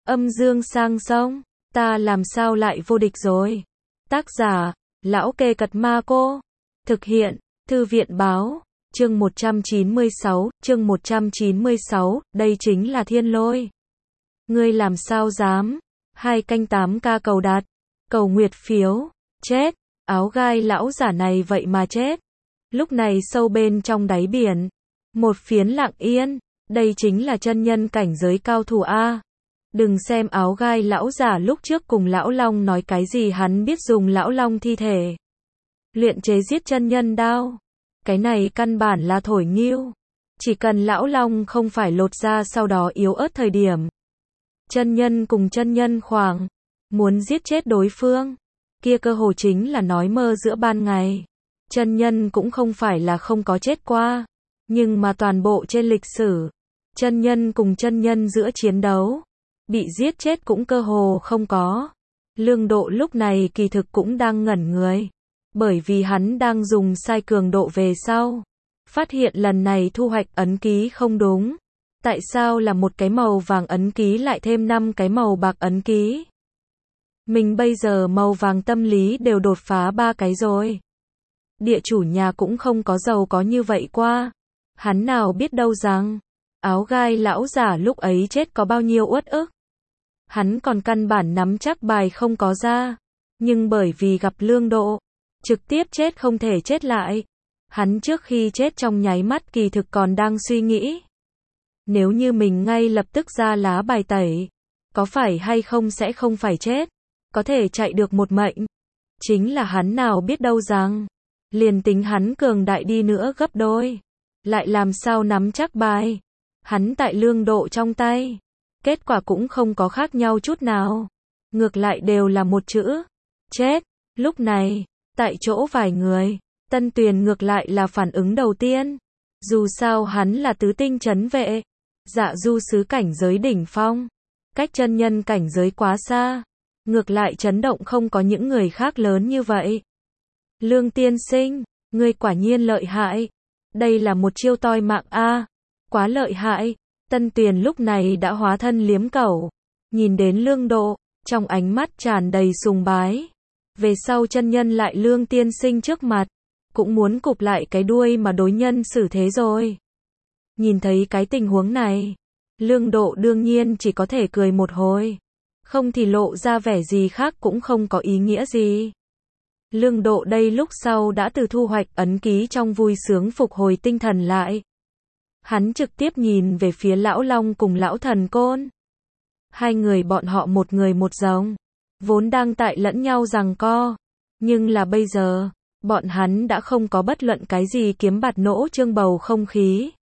Âm dương sang sông, ta làm sao lại vô địch rồi. Tác giả, Lão Kê Cật Ma Cô. Thực hiện, Thư viện Báo. Chương 196, đây chính là thiên lôi. Ngươi làm sao dám. 2canh8k cầu đạt. Cầu nguyệt phiếu. Chết. Áo gai lão giả này vậy mà chết. Lúc này sâu bên trong đáy biển. Một phiến lặng yên. Đây chính là chân nhân cảnh giới cao thủ A. Đừng xem áo gai lão giả lúc trước cùng lão long nói cái gì hắn biết dùng lão long thi thể. Luyện chế giết chân nhân đao. Cái này căn bản là thổi nghiêu. Chỉ cần lão long không phải lột ra sau đó yếu ớt thời điểm. Chân nhân cùng chân nhân khoảng. Muốn giết chết đối phương. Kia cơ hồ chính là nói mơ giữa ban ngày. Chân nhân cũng không phải là không có chết qua. Nhưng mà toàn bộ trên lịch sử. Chân nhân cùng chân nhân giữa chiến đấu. Bị giết chết cũng cơ hồ không có. Lương Độ lúc này kỳ thực cũng đang ngẩn người. Bởi vì hắn đang dùng sai cường độ về sau. Phát hiện lần này thu hoạch ấn ký không đúng. Tại sao là một cái màu vàng ấn ký lại thêm 5 cái màu bạc ấn ký? Mình bây giờ màu vàng tâm lý đều đột phá 3 cái rồi. Địa chủ nhà cũng không có giàu có như vậy qua. Hắn nào biết đâu rằng, áo gai lão giả lúc ấy chết có bao nhiêu uất ức. Hắn còn căn bản nắm chắc bài không có ra. Nhưng bởi vì gặp Lương Độ, trực tiếp chết không thể chết lại. Hắn trước khi chết trong nháy mắt kỳ thực còn đang suy nghĩ. Nếu như mình ngay lập tức ra lá bài tẩy, có phải hay không sẽ không phải chết, có thể chạy được một mệnh. Chính là hắn nào biết đâu rằng, liền tính hắn cường đại đi nữa gấp đôi, lại làm sao nắm chắc bài. Hắn tại Lương Độ trong tay, kết quả cũng không có khác nhau chút nào. Ngược lại đều là một chữ, chết. Lúc này, tại chỗ vài người, Tân Tuyền ngược lại là phản ứng đầu tiên. Dù sao hắn là tứ tinh trấn vệ, dạ du sứ cảnh giới đỉnh phong, cách chân nhân cảnh giới quá xa. Ngược lại chấn động không có những người khác lớn như vậy. Lương tiên sinh, ngươi quả nhiên lợi hại. Đây là một chiêu toi mạng A. Quá lợi hại. Tân Tuyền lúc này đã hóa thân liếm cẩu. Nhìn đến Lương Độ, trong ánh mắt tràn đầy sùng bái. Về sau chân nhân lại Lương tiên sinh trước mặt, cũng muốn cụp lại cái đuôi mà đối nhân xử thế rồi. Nhìn thấy cái tình huống này, Lương Độ đương nhiên chỉ có thể cười một hồi. Không thì lộ ra vẻ gì khác cũng không có ý nghĩa gì. Lương Độ đây lúc sau đã từ thu hoạch ấn ký trong vui sướng phục hồi tinh thần lại. Hắn trực tiếp nhìn về phía lão long cùng lão thần côn. Hai người bọn họ một người một giống, vốn đang tại lẫn nhau giằng co. Nhưng là bây giờ, bọn hắn đã không có bất luận cái gì kiếm bạt nỗ trương bầu không khí.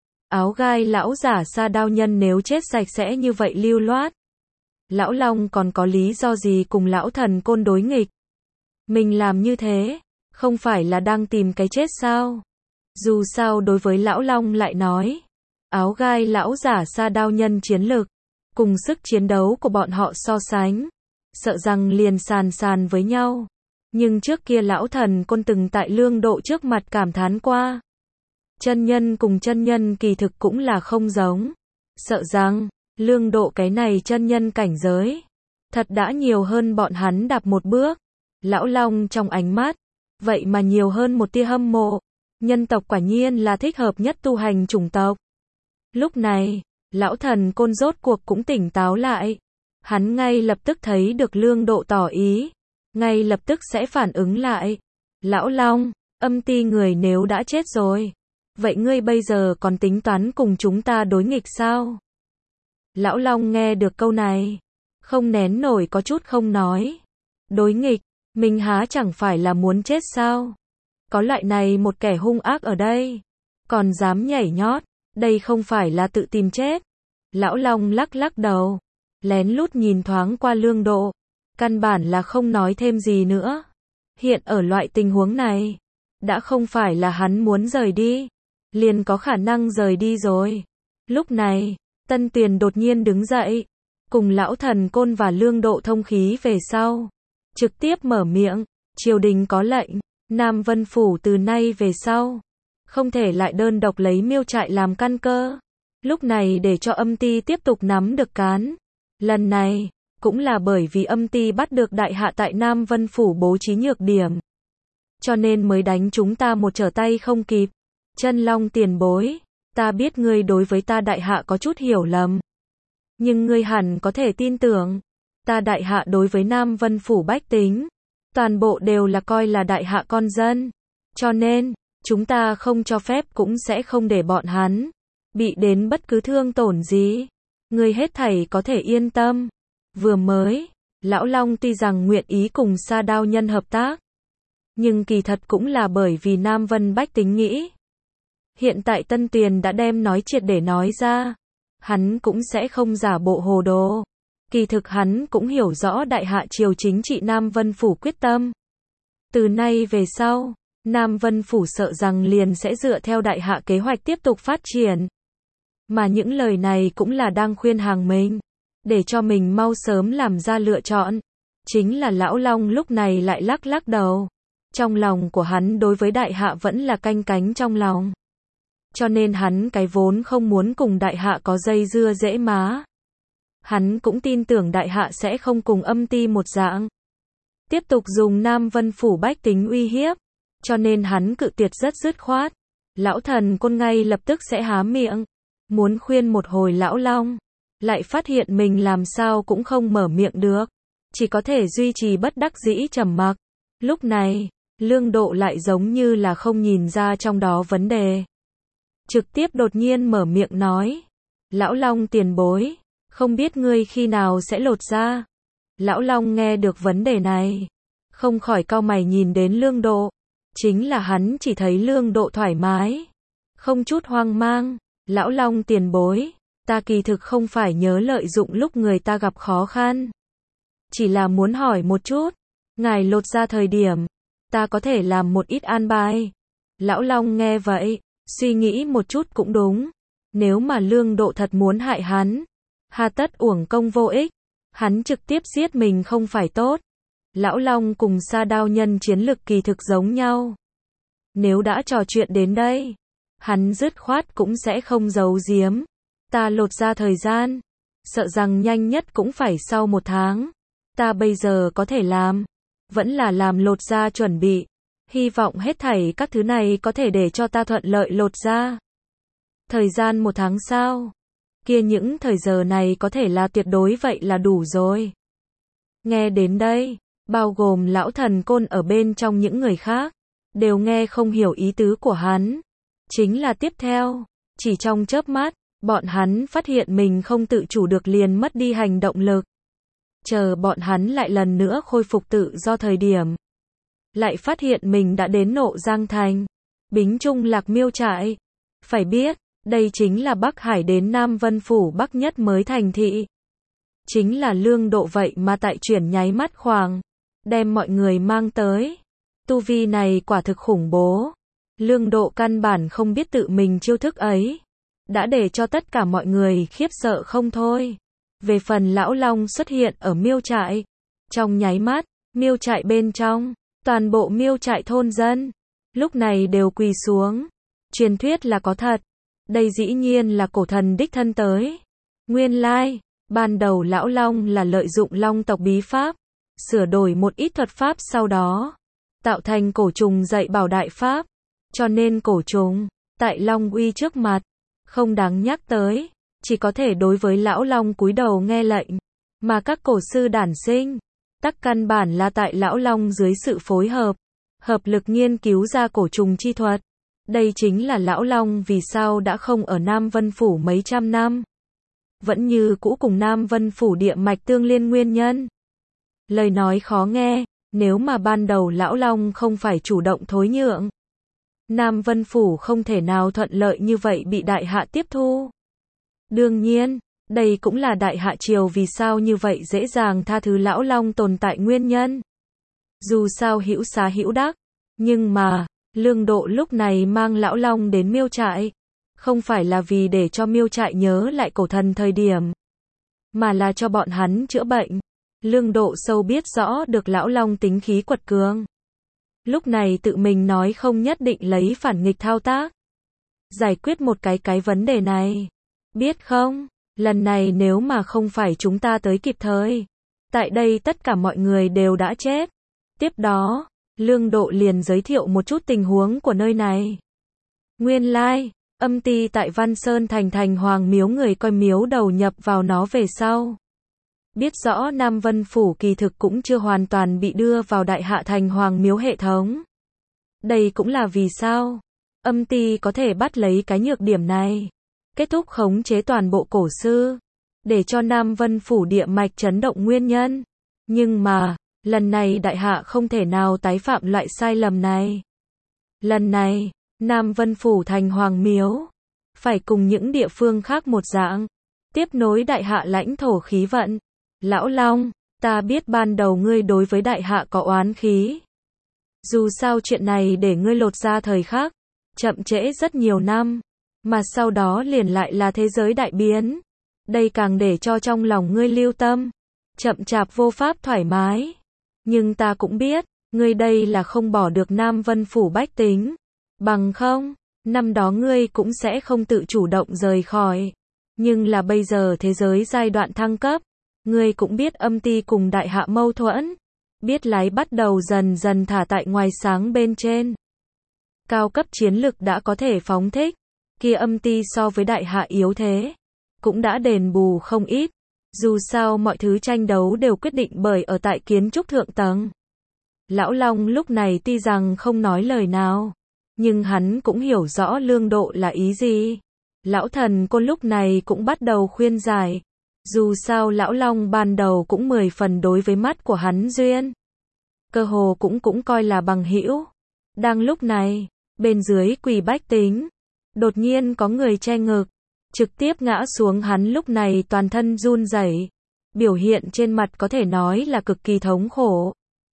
Áo gai lão giả sa đao nhân nếu chết sạch sẽ như vậy lưu loát. Lão long còn có lý do gì cùng lão thần côn đối nghịch? Mình làm như thế, không phải là đang tìm cái chết sao? Dù sao đối với lão long lại nói, áo gai lão giả sa đao nhân chiến lực, cùng sức chiến đấu của bọn họ so sánh, sợ rằng liền sàn với nhau. Nhưng trước kia lão thần côn từng tại Lương Độ trước mặt cảm thán qua. Chân nhân cùng chân nhân kỳ thực cũng là không giống. Sợ rằng, Lương Độ cái này chân nhân cảnh giới, thật đã nhiều hơn bọn hắn đạp một bước. Lão long trong ánh mắt, vậy mà nhiều hơn một tia hâm mộ. Nhân tộc quả nhiên là thích hợp nhất tu hành chủng tộc. Lúc này, lão thần côn rốt cuộc cũng tỉnh táo lại. Hắn ngay lập tức thấy được Lương Độ tỏ ý, ngay lập tức sẽ phản ứng lại. Lão long, âm ti người nếu đã chết rồi, vậy ngươi bây giờ còn tính toán cùng chúng ta đối nghịch sao? Lão long nghe được câu này, không nén nổi có chút không nói. Đối nghịch, mình há chẳng phải là muốn chết sao? Có loại này một kẻ hung ác ở đây, còn dám nhảy nhót, đây không phải là tự tìm chết. Lão long lắc đầu, lén lút nhìn thoáng qua Lương Độ, căn bản là không nói thêm gì nữa. Hiện ở loại tình huống này, đã không phải là hắn muốn rời đi, liền có khả năng rời đi rồi. Lúc này, Tân Tuyền đột nhiên đứng dậy, cùng lão thần côn và Lương Độ thông khí về sau, trực tiếp mở miệng, triều đình có lệnh, Nam Vân Phủ từ nay về sau, không thể lại đơn độc lấy Miêu trại làm căn cơ. Lúc này để cho âm ti tiếp tục nắm được cán, Lần này, cũng là bởi vì âm ty bắt được đại hạ tại Nam Vân Phủ bố trí nhược điểm. Cho nên mới đánh chúng ta một trở tay không kịp. Chân Long tiền bối, ta biết ngươi đối với ta đại hạ có chút hiểu lầm. Nhưng ngươi hẳn có thể tin tưởng, ta đại hạ đối với Nam Vân Phủ bách tính, toàn bộ đều là coi là đại hạ con dân. Cho nên, chúng ta không cho phép cũng sẽ không để bọn hắn bị đến bất cứ thương tổn gì. Ngươi hết thảy có thể yên tâm. Vừa mới, Lão Long tuy rằng nguyện ý cùng Sa Đao Nhân hợp tác, nhưng kỳ thật cũng là bởi vì Nam Vân bách tính nghĩ. Hiện tại Tân Tuyền đã đem nói triệt để nói ra, hắn cũng sẽ không giả bộ hồ đồ. Kỳ thực hắn cũng hiểu rõ đại hạ triều chính trị Nam Vân Phủ quyết tâm. Từ nay về sau, Nam Vân Phủ sợ rằng liền sẽ dựa theo đại hạ kế hoạch tiếp tục phát triển. Mà những lời này cũng là đang khuyên hàng mình, để cho mình mau sớm làm ra lựa chọn. Chính là Lão Long lúc này lại lắc lắc đầu. Trong lòng của hắn đối với đại hạ vẫn là canh cánh trong lòng. Cho nên hắn cái vốn không muốn cùng đại hạ có dây dưa dễ má. Hắn cũng tin tưởng đại hạ sẽ không cùng âm ty một dạng. Tiếp tục dùng Nam Vân Phủ bách tính uy hiếp. Cho nên hắn cự tuyệt rất dứt khoát. Lão Thần Côn ngay lập tức sẽ há miệng. Muốn khuyên một hồi Lão Long. Lại phát hiện mình làm sao cũng không mở miệng được. Chỉ có thể duy trì bất đắc dĩ trầm mặc. Lúc này, Lương Độ lại giống như là không nhìn ra trong đó vấn đề. Trực tiếp đột nhiên mở miệng nói. Lão Long tiền bối, không biết ngươi khi nào sẽ lột ra. Lão Long nghe được vấn đề này, không khỏi cau mày nhìn đến Lương Độ. Chính là hắn chỉ thấy Lương Độ thoải mái, không chút hoang mang. Lão Long tiền bối, ta kỳ thực không phải nhớ lợi dụng lúc người ta gặp khó khăn. Chỉ là muốn hỏi một chút, ngài lột ra thời điểm, ta có thể làm một ít an bài. Lão Long nghe vậy, suy nghĩ một chút cũng đúng. Nếu mà Lương Độ thật muốn hại hắn, hà tất uổng công vô ích. Hắn trực tiếp giết mình không phải tốt. Lão Long cùng Sa Đao Nhân chiến lực kỳ thực giống nhau. Nếu đã trò chuyện đến đây, hắn dứt khoát cũng sẽ không giấu giếm. Ta lột ra thời gian, sợ rằng nhanh nhất cũng phải sau 1 tháng. Ta bây giờ có thể làm, vẫn là làm lột da chuẩn bị. Hy vọng hết thảy các thứ này có thể để cho ta thuận lợi lột da. Thời gian 1 tháng sao? Kia những thời giờ này có thể là tuyệt đối vậy là đủ rồi. Nghe đến đây, bao gồm Lão Thần Côn ở bên trong những người khác, đều nghe không hiểu ý tứ của hắn. Chính là tiếp theo, chỉ trong chớp mắt, bọn hắn phát hiện mình không tự chủ được liền mất đi hành động lực. Chờ bọn hắn lại lần nữa khôi phục tự do thời điểm, lại phát hiện mình đã đến Nộ Giang Thành, Bính Trung Lạc Miêu Trại. Phải biết, đây chính là Bắc Hải đến Nam Vân Phủ Bắc nhất mới thành thị. Chính là Lương Độ vậy mà tại chuyển nháy mắt khoảng, đem mọi người mang tới. Tu vi này quả thực khủng bố. Lương Độ căn bản không biết tự mình chiêu thức ấy, đã để cho tất cả mọi người khiếp sợ không thôi. Về phần Lão Long xuất hiện ở Miêu Trại, trong nháy mắt, Miêu Trại bên trong, toàn bộ Miêu Trại thôn dân, lúc này đều quỳ xuống. Truyền thuyết là có thật. Đây dĩ nhiên là cổ thần đích thân tới. Nguyên lai, ban đầu Lão Long là lợi dụng Long tộc bí pháp, sửa đổi một ít thuật pháp sau đó, tạo thành cổ trùng dạy bảo đại pháp. Cho nên cổ trùng, tại Long uy trước mặt, không đáng nhắc tới, chỉ có thể đối với Lão Long cúi đầu nghe lệnh. Mà các cổ sư đản sinh, tắc căn bản là tại Lão Long dưới sự phối hợp, hợp lực nghiên cứu ra cổ trùng chi thuật. Đây chính là Lão Long vì sao đã không ở Nam Vân Phủ mấy trăm năm, vẫn như cũ cùng Nam Vân Phủ địa mạch tương liên nguyên nhân. Lời nói khó nghe, nếu mà ban đầu Lão Long không phải chủ động thối nhượng, Nam Vân Phủ không thể nào thuận lợi như vậy bị đại hạ tiếp thu. Đương nhiên, đây cũng là đại hạ triều vì sao như vậy dễ dàng tha thứ Lão Long tồn tại nguyên nhân. Dù sao hữu xá hữu đắc, nhưng mà, Lương Độ lúc này mang Lão Long đến Miêu Trại, không phải là vì để cho Miêu Trại nhớ lại cổ thần thời điểm, mà là cho bọn hắn chữa bệnh. Lương Độ sâu biết rõ được Lão Long tính khí quật cường. Lúc này tự mình nói không nhất định lấy phản nghịch thao tác, giải quyết một cái vấn đề này. Biết không, Lần này nếu mà không phải chúng ta tới kịp thời, tại đây tất cả mọi người đều đã chết. Tiếp đó, Lương Độ liền giới thiệu một chút tình huống của nơi này. Nguyên lai, âm ty tại Văn Sơn thành Hoàng Miếu người coi miếu đầu nhập vào nó về sau. Biết rõ Nam Vân Phủ kỳ thực cũng chưa hoàn toàn bị đưa vào Đại Hạ thành Hoàng Miếu hệ thống. Đây cũng là vì sao âm ty có thể bắt lấy cái nhược điểm này, kết thúc khống chế toàn bộ cổ sư, để cho Nam Vân Phủ địa mạch chấn động nguyên nhân. Nhưng mà, lần này Đại Hạ không thể nào tái phạm loại sai lầm này. Lần này, Nam Vân Phủ thành Hoàng Miếu, phải cùng những địa phương khác một dạng, tiếp nối Đại Hạ lãnh thổ khí vận. Lão Long, ta biết ban đầu ngươi đối với Đại Hạ có oán khí. Dù sao chuyện này để ngươi lột ra thời khắc, chậm trễ rất nhiều năm, mà sau đó liền lại là thế giới đại biến. Đây càng để cho trong lòng ngươi lưu tâm, chậm chạp vô pháp thoải mái. Nhưng ta cũng biết, ngươi đây là không bỏ được Nam Vân Phủ bách tính. Bằng không, năm đó ngươi cũng sẽ không tự chủ động rời khỏi. Nhưng là bây giờ thế giới giai đoạn thăng cấp, ngươi cũng biết âm ty cùng Đại Hạ mâu thuẫn, biết lái bắt đầu dần dần thả tại ngoài sáng bên trên. Cao cấp chiến lực đã có thể phóng thích, kia âm ty so với Đại Hạ yếu thế, cũng đã đền bù không ít. Dù sao mọi thứ tranh đấu đều quyết định bởi ở tại kiến trúc thượng tầng. Lão Long lúc này tuy rằng không nói lời nào, nhưng hắn cũng hiểu rõ Lương Độ là ý gì. Lão Thần Côn lúc này cũng bắt đầu khuyên giải. Dù sao Lão Long ban đầu cũng 10 phần đối với mắt của hắn duyên. Cơ hồ cũng coi là bằng hữu. Đang lúc này, bên dưới quỳ bách tính, đột nhiên có người che ngực, trực tiếp ngã xuống. Hắn lúc này toàn thân run rẩy, biểu hiện trên mặt có thể nói là cực kỳ thống khổ.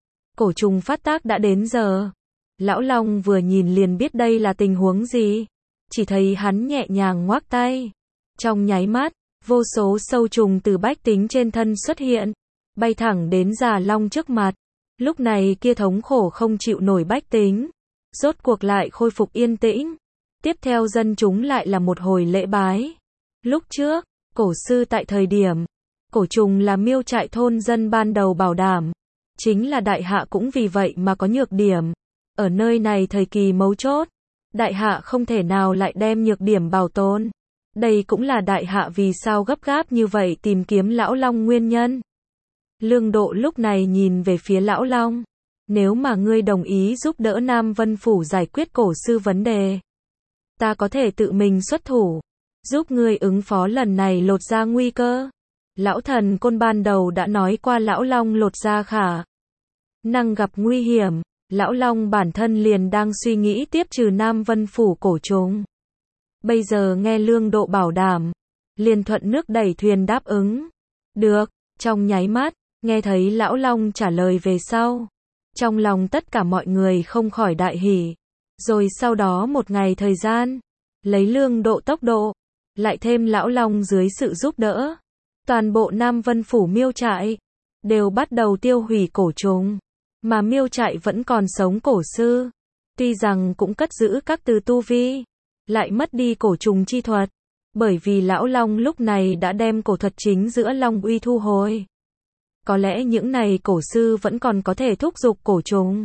Cổ trùng phát tác đã đến giờ. Lão Long vừa nhìn liền biết đây là tình huống gì. Chỉ thấy hắn nhẹ nhàng ngoác tay. Trong nháy mắt, vô số sâu trùng từ bách tính trên thân xuất hiện, bay thẳng đến Già Long trước mặt. Lúc này kia thống khổ không chịu nổi bách tính, rốt cuộc lại khôi phục yên tĩnh. Tiếp theo dân chúng lại là một hồi lễ bái. Lúc trước, cổ sư tại thời điểm, cổ trùng là miêu trại thôn dân ban đầu bảo đảm. Chính là Đại Hạ cũng vì vậy mà có nhược điểm. Ở nơi này thời kỳ mấu chốt, Đại Hạ không thể nào lại đem nhược điểm bảo tồn. Đây cũng là Đại Hạ vì sao gấp gáp như vậy tìm kiếm Lão Long nguyên nhân. Lương Độ lúc này nhìn về phía Lão Long. Nếu mà ngươi đồng ý giúp đỡ Nam Vân Phủ giải quyết cổ sư vấn đề, ta có thể tự mình xuất thủ, giúp ngươi ứng phó lần này lột ra nguy cơ. Lão Thần Côn ban đầu đã nói qua Lão Long lột ra khả năng gặp nguy hiểm. Lão Long bản thân liền đang suy nghĩ tiếp trừ Nam Vân Phủ cổ trùng. Bây giờ nghe Lương Độ bảo đảm, liền thuận nước đẩy thuyền đáp ứng. Được, trong nháy mắt, nghe thấy Lão Long trả lời về sau. Trong lòng tất cả mọi người không khỏi đại hỉ. Rồi sau đó một ngày thời gian, lấy Lương Độ tốc độ, lại thêm Lão Long dưới sự giúp đỡ. Toàn bộ Nam Vân Phủ miêu trại, đều bắt đầu tiêu hủy cổ trùng. Mà miêu trại vẫn còn sống cổ sư. Tuy rằng cũng cất giữ các từ tu vi, lại mất đi cổ trùng chi thuật. Bởi vì Lão Long lúc này đã đem cổ thuật chính giữa Long uy thu hồi. Có lẽ những này cổ sư vẫn còn có thể thúc giục cổ trùng.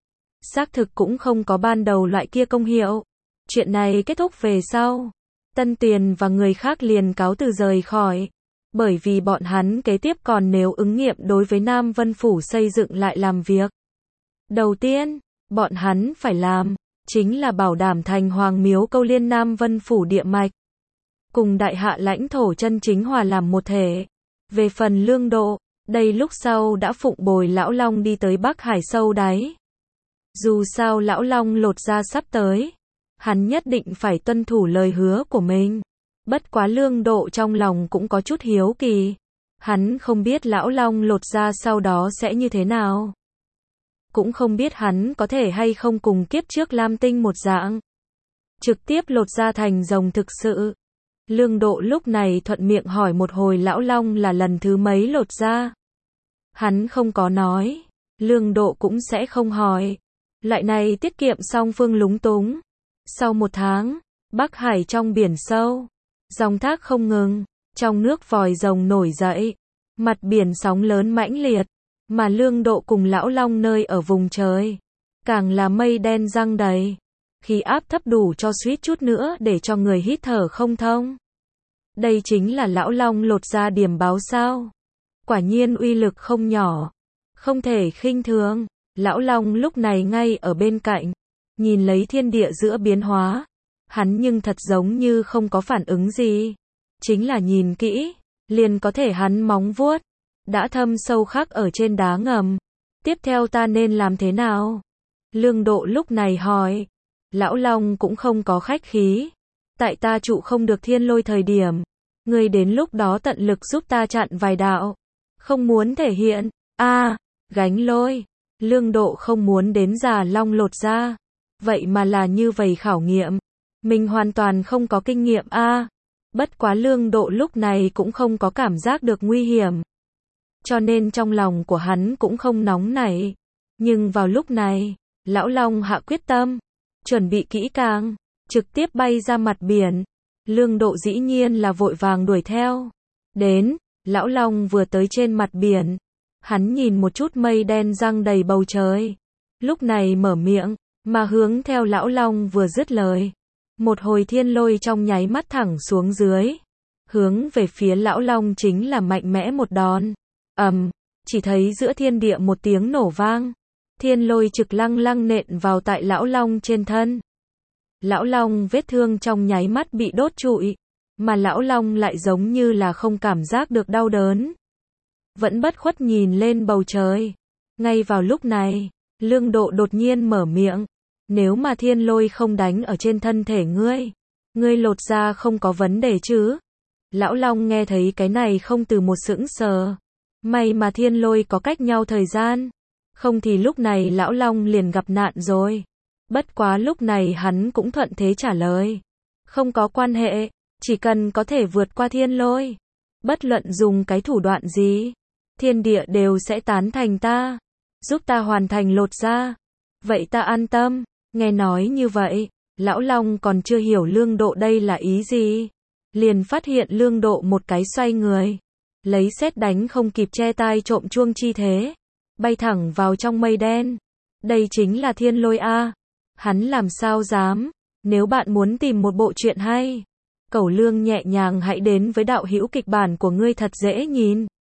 Xác thực cũng không có ban đầu loại kia công hiệu. Chuyện này kết thúc về sau, Tân Tuyền và người khác liền cáo từ rời khỏi. Bởi vì bọn hắn kế tiếp còn nếu ứng nghiệm đối với Nam Vân Phủ xây dựng lại làm việc. Đầu tiên, bọn hắn phải làm, chính là bảo đảm thành Hoàng Miếu câu liên Nam Vân Phủ địa mạch. Cùng Đại Hạ lãnh thổ chân chính hòa làm một thể. Về phần Lương Độ, đây lúc sau đã phụng bồi Lão Long đi tới Bắc Hải sâu đáy. Dù sao Lão Long lột ra sắp tới, hắn nhất định phải tuân thủ lời hứa của mình. Bất quá Lương Độ trong lòng cũng có chút hiếu kỳ. Hắn không biết Lão Long lột ra sau đó sẽ như thế nào. Cũng không biết hắn có thể hay không cùng kiếp trước Lam Tinh một dạng, trực tiếp lột ra thành rồng thực sự. Lương Độ lúc này thuận miệng hỏi một hồi Lão Long là lần thứ mấy lột ra. Hắn không có nói, Lương Độ cũng sẽ không hỏi. Loại này tiết kiệm song phương lúng túng. Sau 1 tháng, Bắc Hải trong biển sâu, dòng thác không ngừng, Trong nước vòi rồng nổi dậy, mặt biển sóng lớn mãnh liệt, mà Lương Độ cùng Lão Long nơi ở vùng trời, càng là mây đen giăng đầy, khí áp thấp đủ cho suýt chút nữa để cho người hít thở không thông. Đây chính là Lão Long lột ra điểm báo sao? Quả nhiên uy lực không nhỏ, không thể khinh thường. Lão Long lúc này ngay ở bên cạnh, nhìn lấy thiên địa giữa biến hóa, hắn nhưng thật giống như không có phản ứng gì. Chính là nhìn kỹ, liền có thể hắn móng vuốt đã thâm sâu khắc ở trên đá ngầm. Tiếp theo ta nên làm thế nào? Lương Độ lúc này hỏi. Lão Long cũng không có khách khí. Tại ta trụ không được thiên lôi thời điểm, ngươi đến lúc đó tận lực giúp ta chặn vài đạo. Không muốn thể hiện, gánh lôi. Lương Độ không muốn đến già long lột ra. Vậy mà là như vậy khảo nghiệm. Mình hoàn toàn không có kinh nghiệm Bất quá Lương Độ lúc này cũng không có cảm giác được nguy hiểm. Cho nên trong lòng của hắn cũng không nóng nảy. Nhưng vào lúc này, Lão Long hạ quyết tâm, chuẩn bị kỹ càng, trực tiếp bay ra mặt biển. Lương Độ dĩ nhiên là vội vàng đuổi theo. Đến, Lão Long vừa tới trên mặt biển, hắn nhìn một chút mây đen giăng đầy bầu trời. Lúc này mở miệng, mà hướng theo Lão Long vừa dứt lời. Một hồi thiên lôi trong nháy mắt thẳng xuống dưới. Hướng về phía Lão Long chính là mạnh mẽ một đòn. Chỉ thấy giữa thiên địa một tiếng nổ vang. Thiên lôi trực lăng lăng nện vào tại Lão Long trên thân. Lão Long vết thương trong nháy mắt bị đốt trụi. Mà Lão Long lại giống như là không cảm giác được đau đớn. Vẫn bất khuất nhìn lên bầu trời. Ngay vào lúc này, Lương Độ đột nhiên mở miệng. Nếu mà thiên lôi không đánh ở trên thân thể ngươi lột ra không có vấn đề chứ? Lão Long nghe thấy cái này không từ một sững sờ. May mà thiên lôi có cách nhau thời gian. Không thì lúc này Lão Long liền gặp nạn rồi. Bất quá lúc này hắn cũng thuận thế trả lời. Không có quan hệ, chỉ cần có thể vượt qua thiên lôi. Bất luận dùng cái thủ đoạn gì, thiên địa đều sẽ tán thành ta. Giúp ta hoàn thành lột ra. Vậy ta an tâm. Nghe nói như vậy, Lão Long còn chưa hiểu Lương Độ đây là ý gì. Liền phát hiện Lương Độ một cái xoay người. Lấy sét đánh không kịp che tai trộm chuông chi thế. Bay thẳng vào trong mây đen. Đây chính là thiên lôi Hắn làm sao dám. Nếu bạn muốn tìm một bộ truyện hay, Cẩu Lương nhẹ nhàng hãy đến với đạo hữu kịch bản của ngươi thật dễ nhìn.